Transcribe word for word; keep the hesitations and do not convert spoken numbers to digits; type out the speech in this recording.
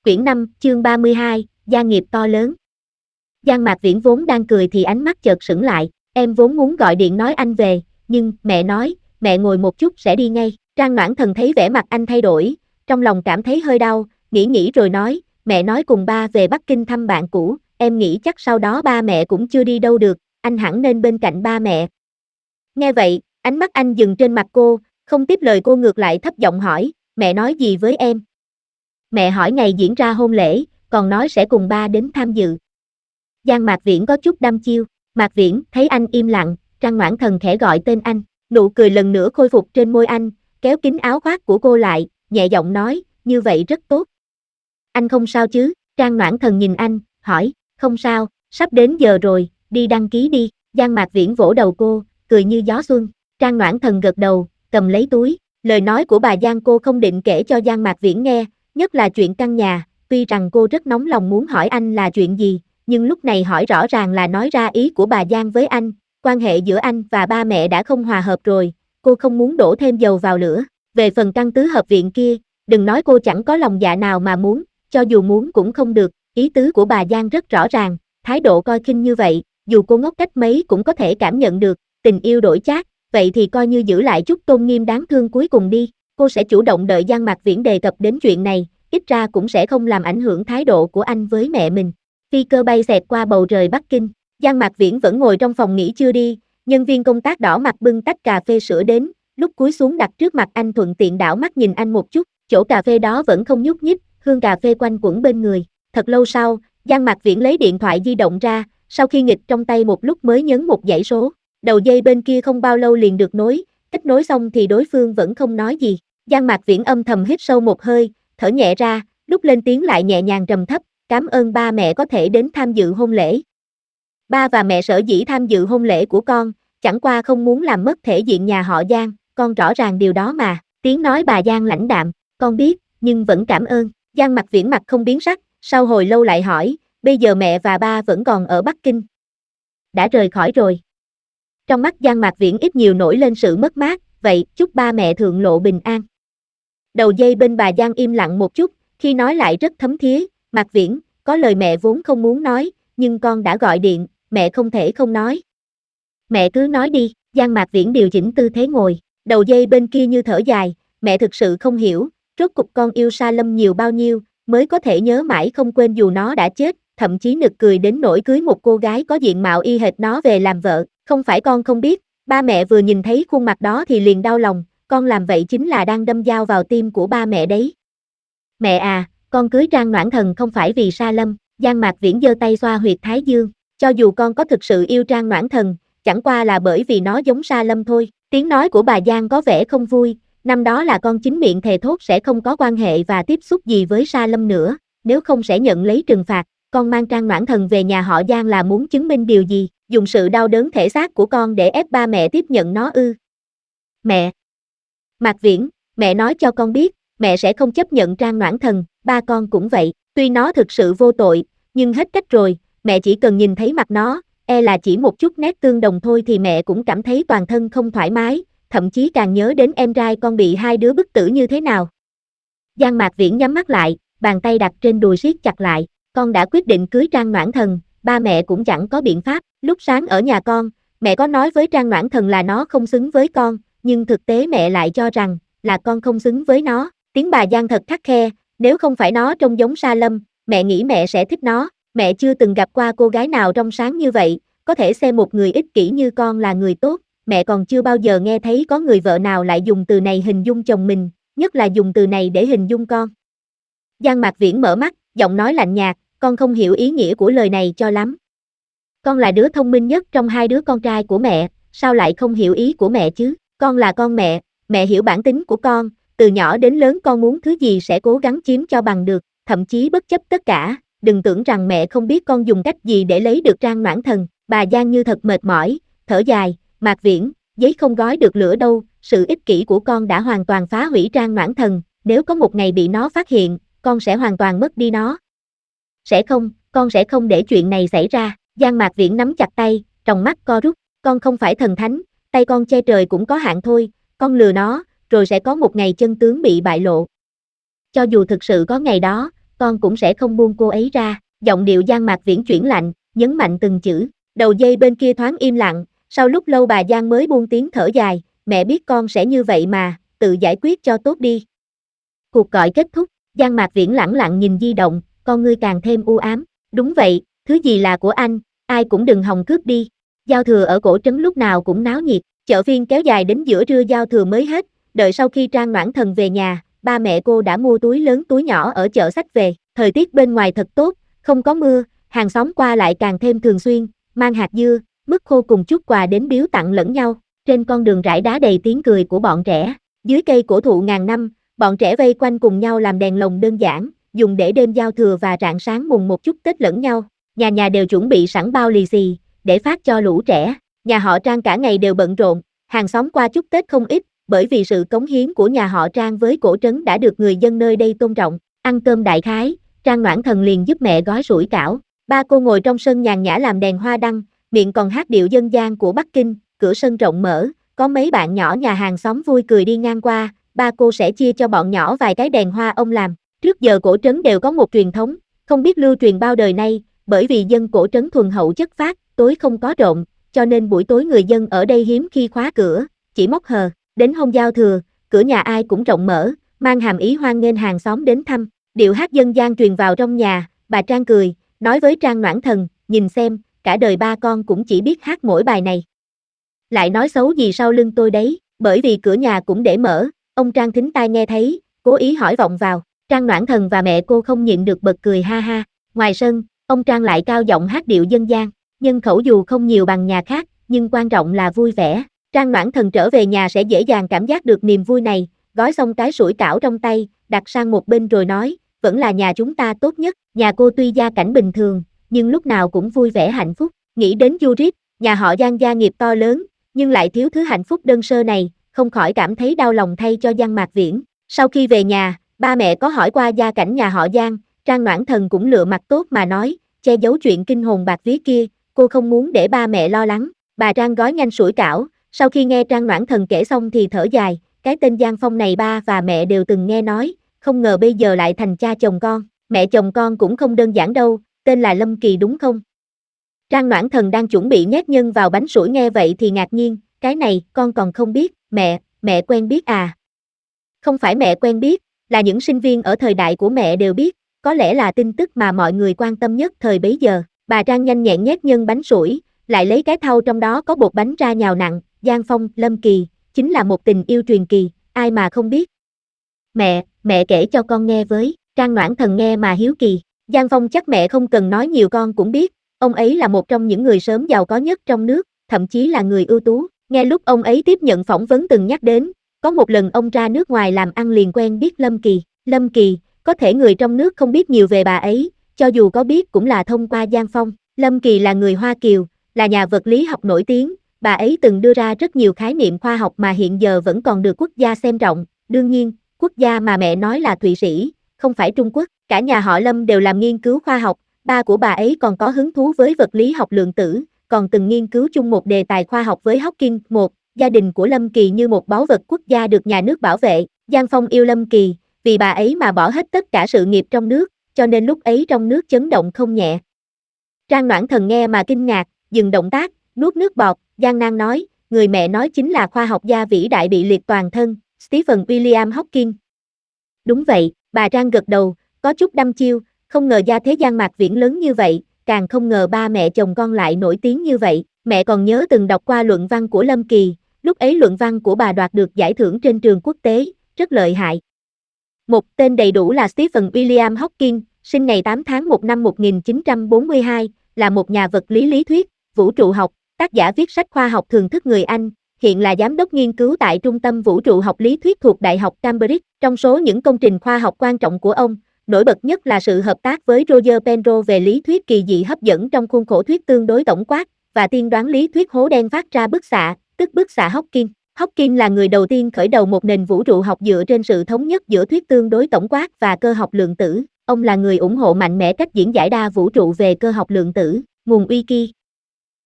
Quyển năm, chương ba mươi hai, gia nghiệp to lớn. Giang Mạc Viễn vốn đang cười thì ánh mắt chợt sững lại, em vốn muốn gọi điện nói anh về, nhưng mẹ nói, mẹ ngồi một chút sẽ đi ngay. Trang Noãn Thần thấy vẻ mặt anh thay đổi, trong lòng cảm thấy hơi đau, nghĩ nghĩ rồi nói, mẹ nói cùng ba về Bắc Kinh thăm bạn cũ, em nghĩ chắc sau đó ba mẹ cũng chưa đi đâu được, anh hẳn nên bên cạnh ba mẹ. Nghe vậy, ánh mắt anh dừng trên mặt cô, không tiếp lời cô ngược lại thấp giọng hỏi, mẹ nói gì với em? Mẹ hỏi ngày diễn ra hôn lễ, còn nói sẽ cùng ba đến tham dự. Giang Mạc Viễn có chút đăm chiêu, Mạc Viễn thấy anh im lặng, Trang Noãn Thần khẽ gọi tên anh, nụ cười lần nữa khôi phục trên môi anh, kéo kín áo khoác của cô lại, nhẹ giọng nói, như vậy rất tốt. Anh không sao chứ? Trang Noãn Thần nhìn anh, hỏi, không sao, sắp đến giờ rồi, đi đăng ký đi. Giang Mạc Viễn vỗ đầu cô, cười như gió xuân. Trang Noãn Thần gật đầu, cầm lấy túi, lời nói của bà Giang cô không định kể cho Giang Mạc Viễn nghe, nhất là chuyện căn nhà, tuy rằng cô rất nóng lòng muốn hỏi anh là chuyện gì, nhưng lúc này hỏi rõ ràng là nói ra ý của bà Giang với anh, quan hệ giữa anh và ba mẹ đã không hòa hợp rồi, cô không muốn đổ thêm dầu vào lửa. Về phần căn tứ hợp viện kia, đừng nói cô chẳng có lòng dạ nào mà muốn, cho dù muốn cũng không được, ý tứ của bà Giang rất rõ ràng, thái độ coi khinh như vậy, dù cô ngốc cách mấy cũng có thể cảm nhận được, tình yêu đổi chác, vậy thì coi như giữ lại chút tôn nghiêm đáng thương cuối cùng đi. Cô sẽ chủ động đợi Giang Mạc Viễn đề cập đến chuyện này, ít ra cũng sẽ không làm ảnh hưởng thái độ của anh với mẹ mình. Phi cơ bay xẹt qua bầu trời Bắc Kinh, Giang Mạc Viễn vẫn ngồi trong phòng nghỉ chưa đi, nhân viên công tác đỏ mặt bưng tách cà phê sữa đến, lúc cúi xuống đặt trước mặt anh thuận tiện đảo mắt nhìn anh một chút, chỗ cà phê đó vẫn không nhúc nhích, hương cà phê quanh quẩn bên người. Thật lâu sau, Giang Mạc Viễn lấy điện thoại di động ra, sau khi nghịch trong tay một lúc mới nhấn một dãy số, đầu dây bên kia không bao lâu liền được nối, kết nối xong thì đối phương vẫn không nói gì. Giang Mạc Viễn âm thầm hít sâu một hơi, thở nhẹ ra, lúc lên tiếng lại nhẹ nhàng trầm thấp, cảm ơn ba mẹ có thể đến tham dự hôn lễ. Ba và mẹ sở dĩ tham dự hôn lễ của con, chẳng qua không muốn làm mất thể diện nhà họ Giang, con rõ ràng điều đó mà. Tiếng nói bà Giang lãnh đạm, con biết, nhưng vẫn cảm ơn. Giang Mạc Viễn mặt không biến sắc, sau hồi lâu lại hỏi, bây giờ mẹ và ba vẫn còn ở Bắc Kinh. Đã rời khỏi rồi. Trong mắt Giang Mạc Viễn ít nhiều nổi lên sự mất mát, vậy chúc ba mẹ thượng lộ bình an. Đầu dây bên bà Giang im lặng một chút, khi nói lại rất thấm thía, Mạc Viễn, có lời mẹ vốn không muốn nói, nhưng con đã gọi điện, mẹ không thể không nói. Mẹ cứ nói đi. Giang Mạc Viễn điều chỉnh tư thế ngồi, đầu dây bên kia như thở dài, mẹ thực sự không hiểu, rốt cục con yêu Sa Lâm nhiều bao nhiêu, mới có thể nhớ mãi không quên dù nó đã chết, thậm chí nực cười đến nỗi cưới một cô gái có diện mạo y hệt nó về làm vợ, không phải con không biết, ba mẹ vừa nhìn thấy khuôn mặt đó thì liền đau lòng, con làm vậy chính là đang đâm dao vào tim của ba mẹ đấy. Mẹ à, con cưới Trang Noãn Thần không phải vì Sa Lâm. Giang Mạc Viễn giơ tay xoa huyệt thái dương, cho dù con có thực sự yêu Trang Noãn Thần, chẳng qua là bởi vì nó giống Sa Lâm thôi. Tiếng nói của bà Giang có vẻ không vui, năm đó là con chính miệng thề thốt sẽ không có quan hệ và tiếp xúc gì với Sa Lâm nữa, nếu không sẽ nhận lấy trừng phạt. Con mang Trang Noãn Thần về nhà họ Giang là muốn chứng minh điều gì, dùng sự đau đớn thể xác của con để ép ba mẹ tiếp nhận nó ư? Mẹ! Mạc Viễn, mẹ nói cho con biết, mẹ sẽ không chấp nhận Trang Noãn Thần, ba con cũng vậy, tuy nó thực sự vô tội, nhưng hết cách rồi, mẹ chỉ cần nhìn thấy mặt nó, e là chỉ một chút nét tương đồng thôi thì mẹ cũng cảm thấy toàn thân không thoải mái, thậm chí càng nhớ đến em trai con bị hai đứa bức tử như thế nào. Giang Mạc Viễn nhắm mắt lại, bàn tay đặt trên đùi siết chặt lại, con đã quyết định cưới Trang Noãn Thần, ba mẹ cũng chẳng có biện pháp. Lúc sáng ở nhà con, mẹ có nói với Trang Noãn Thần là nó không xứng với con, nhưng thực tế mẹ lại cho rằng là con không xứng với nó. Tiếng bà Giang thật khắt khe, nếu không phải nó trông giống Sa Lâm, mẹ nghĩ mẹ sẽ thích nó. Mẹ chưa từng gặp qua cô gái nào trong sáng như vậy, có thể xem một người ích kỷ như con là người tốt, mẹ còn chưa bao giờ nghe thấy có người vợ nào lại dùng từ này hình dung chồng mình, nhất là dùng từ này để hình dung con. Giang Mạc Viễn mở mắt, giọng nói lạnh nhạt, con không hiểu ý nghĩa của lời này cho lắm. Con là đứa thông minh nhất trong hai đứa con trai của mẹ, sao lại không hiểu ý của mẹ chứ? Con là con mẹ, mẹ hiểu bản tính của con, từ nhỏ đến lớn con muốn thứ gì sẽ cố gắng chiếm cho bằng được, thậm chí bất chấp tất cả. Đừng tưởng rằng mẹ không biết con dùng cách gì để lấy được Trang Noãn Thần. Bà Giang như thật mệt mỏi, thở dài, Mạc Viễn, giấy không gói được lửa đâu, sự ích kỷ của con đã hoàn toàn phá hủy Trang Noãn Thần, nếu có một ngày bị nó phát hiện, con sẽ hoàn toàn mất đi nó. Sẽ không, con sẽ không để chuyện này xảy ra. Giang Mạc Viễn nắm chặt tay, tròng mắt co rút, con không phải thần thánh, tay con che trời cũng có hạn thôi, con lừa nó, rồi sẽ có một ngày chân tướng bị bại lộ. Cho dù thực sự có ngày đó, con cũng sẽ không buông cô ấy ra. Giọng điệu Giang Mạc Viễn chuyển lạnh, nhấn mạnh từng chữ. Đầu dây bên kia thoáng im lặng, sau lúc lâu bà Giang mới buông tiếng thở dài, mẹ biết con sẽ như vậy mà, tự giải quyết cho tốt đi. Cuộc gọi kết thúc, Giang Mạc Viễn lẳng lặng nhìn di động, con ngươi càng thêm u ám. Đúng vậy, thứ gì là của anh, ai cũng đừng hòng cướp đi. Giao thừa ở cổ trấn lúc nào cũng náo nhiệt, chợ phiên kéo dài đến giữa trưa giao thừa mới hết, đợi sau khi Trang Noãn Thần về nhà, ba mẹ cô đã mua túi lớn túi nhỏ ở chợ sách về. Thời tiết bên ngoài thật tốt, không có mưa, hàng xóm qua lại càng thêm thường xuyên, mang hạt dưa, mứt khô cùng chút quà đến biếu tặng lẫn nhau. Trên con đường rải đá đầy tiếng cười của bọn trẻ, dưới cây cổ thụ ngàn năm, bọn trẻ vây quanh cùng nhau làm đèn lồng đơn giản, dùng để đêm giao thừa và rạng sáng mùng một chúc Tết lẫn nhau. Nhà nhà đều chuẩn bị sẵn bao lì xì để phát cho lũ trẻ. Nhà họ Trang cả ngày đều bận rộn, hàng xóm qua chúc Tết không ít, bởi vì sự cống hiến của nhà họ Trang với cổ trấn đã được người dân nơi đây tôn trọng. Ăn cơm đại khái, Trang Noãn Thần liền giúp mẹ gói sủi cảo. Ba cô ngồi trong sân nhàn nhã làm đèn hoa đăng, miệng còn hát điệu dân gian của Bắc Kinh. Cửa sân rộng mở, có mấy bạn nhỏ nhà hàng xóm vui cười đi ngang qua, ba cô sẽ chia cho bọn nhỏ vài cái đèn hoa ông làm. Trước giờ cổ trấn đều có một truyền thống, không biết lưu truyền bao đời nay, bởi vì dân cổ trấn thuần hậu chất phác, tối không có trộm, cho nên buổi tối người dân ở đây hiếm khi khóa cửa, chỉ móc hờ. Đến hôm giao thừa, cửa nhà ai cũng rộng mở, mang hàm ý hoan nghênh hàng xóm đến thăm. Điệu hát dân gian truyền vào trong nhà, bà Trang cười, nói với Trang Noãn Thần, nhìn xem, cả đời ba con cũng chỉ biết hát mỗi bài này. Lại nói xấu gì sau lưng tôi đấy, bởi vì cửa nhà cũng để mở, ông Trang thính tai nghe thấy, cố ý hỏi vọng vào. Trang Noãn Thần và mẹ cô không nhịn được bật cười ha ha. Ngoài sân, ông Trang lại cao giọng hát điệu dân gian, nhân khẩu dù không nhiều bằng nhà khác, nhưng quan trọng là vui vẻ. Trang Noãn Thần trở về nhà sẽ dễ dàng cảm giác được niềm vui này, gói xong cái sủi cảo trong tay, đặt sang một bên rồi nói, vẫn là nhà chúng ta tốt nhất. Nhà cô tuy gia cảnh bình thường, nhưng lúc nào cũng vui vẻ hạnh phúc. Nghĩ đến Judith, nhà họ Giang gia nghiệp to lớn, nhưng lại thiếu thứ hạnh phúc đơn sơ này, không khỏi cảm thấy đau lòng thay cho Giang Mạc Viễn. Sau khi về nhà, ba mẹ có hỏi qua gia cảnh nhà họ Giang, Trang Noãn Thần cũng lựa mặt tốt mà nói, che giấu chuyện kinh hồn bạc vía kia, cô không muốn để ba mẹ lo lắng. Bà Trang gói nhanh sủi cảo, sau khi nghe Trang Noãn Thần kể xong thì thở dài, cái tên Giang Phong này ba và mẹ đều từng nghe nói, không ngờ bây giờ lại thành cha chồng con, mẹ chồng con cũng không đơn giản đâu, tên là Lâm Kỳ đúng không? Trang Noãn Thần đang chuẩn bị nhét nhân vào bánh sủi nghe vậy thì ngạc nhiên, cái này con còn không biết, mẹ, mẹ quen biết à? Không phải mẹ quen biết, là những sinh viên ở thời đại của mẹ đều biết, có lẽ là tin tức mà mọi người quan tâm nhất thời bấy giờ. Bà Trang nhanh nhẹn nhét nhân bánh sủi, lại lấy cái thau trong đó có bột bánh ra nhào nặn, Giang Phong, Lâm Kỳ, chính là một tình yêu truyền kỳ, ai mà không biết. Mẹ, mẹ kể cho con nghe với. Trang Noãn Thần nghe mà hiếu kỳ. Giang Phong chắc mẹ không cần nói nhiều con cũng biết, ông ấy là một trong những người sớm giàu có nhất trong nước, thậm chí là người ưu tú. Nghe lúc ông ấy tiếp nhận phỏng vấn từng nhắc đến, có một lần ông ra nước ngoài làm ăn liền quen biết Lâm Kỳ. Lâm Kỳ, có thể người trong nước không biết nhiều về bà ấy, cho dù có biết cũng là thông qua Giang Phong. Lâm Kỳ là người Hoa Kiều, là nhà vật lý học nổi tiếng, bà ấy từng đưa ra rất nhiều khái niệm khoa học mà hiện giờ vẫn còn được quốc gia xem trọng. Đương nhiên, quốc gia mà mẹ nói là Thụy Sĩ, không phải Trung Quốc. Cả nhà họ Lâm đều làm nghiên cứu khoa học, ba của bà ấy còn có hứng thú với vật lý học lượng tử, còn từng nghiên cứu chung một đề tài khoa học với Hawking. Một, gia đình của Lâm Kỳ như một báu vật quốc gia được nhà nước bảo vệ. Giang Phong yêu Lâm Kỳ, vì bà ấy mà bỏ hết tất cả sự nghiệp trong nước, cho nên lúc ấy trong nước chấn động không nhẹ. Trang Noãn Thần nghe mà kinh ngạc, dừng động tác, nuốt nước bọt, gian nan nói, người mẹ nói chính là khoa học gia vĩ đại bị liệt toàn thân, Stephen William Hawking. Đúng vậy, bà Trang gật đầu, có chút đăm chiêu, không ngờ gia thế Giang Mạc Viễn lớn như vậy, càng không ngờ ba mẹ chồng con lại nổi tiếng như vậy. Mẹ còn nhớ từng đọc qua luận văn của Lâm Kỳ, lúc ấy luận văn của bà đoạt được giải thưởng trên trường quốc tế, rất lợi hại. Một, tên đầy đủ là Stephen William Hawking, sinh ngày tám tháng một năm một nghìn chín trăm bốn mươi hai, là một nhà vật lý lý thuyết, vũ trụ học, tác giả viết sách khoa học thường thức người Anh, hiện là giám đốc nghiên cứu tại Trung tâm Vũ trụ học lý thuyết thuộc Đại học Cambridge. Trong số những công trình khoa học quan trọng của ông, nổi bật nhất là sự hợp tác với Roger Penrose về lý thuyết kỳ dị hấp dẫn trong khuôn khổ thuyết tương đối tổng quát, và tiên đoán lý thuyết hố đen phát ra bức xạ, tức bức xạ Hawking. Hawking là người đầu tiên khởi đầu một nền vũ trụ học dựa trên sự thống nhất giữa thuyết tương đối tổng quát và cơ học lượng tử. Ông là người ủng hộ mạnh mẽ cách diễn giải đa vũ trụ về cơ học lượng tử. Nguồn Wiki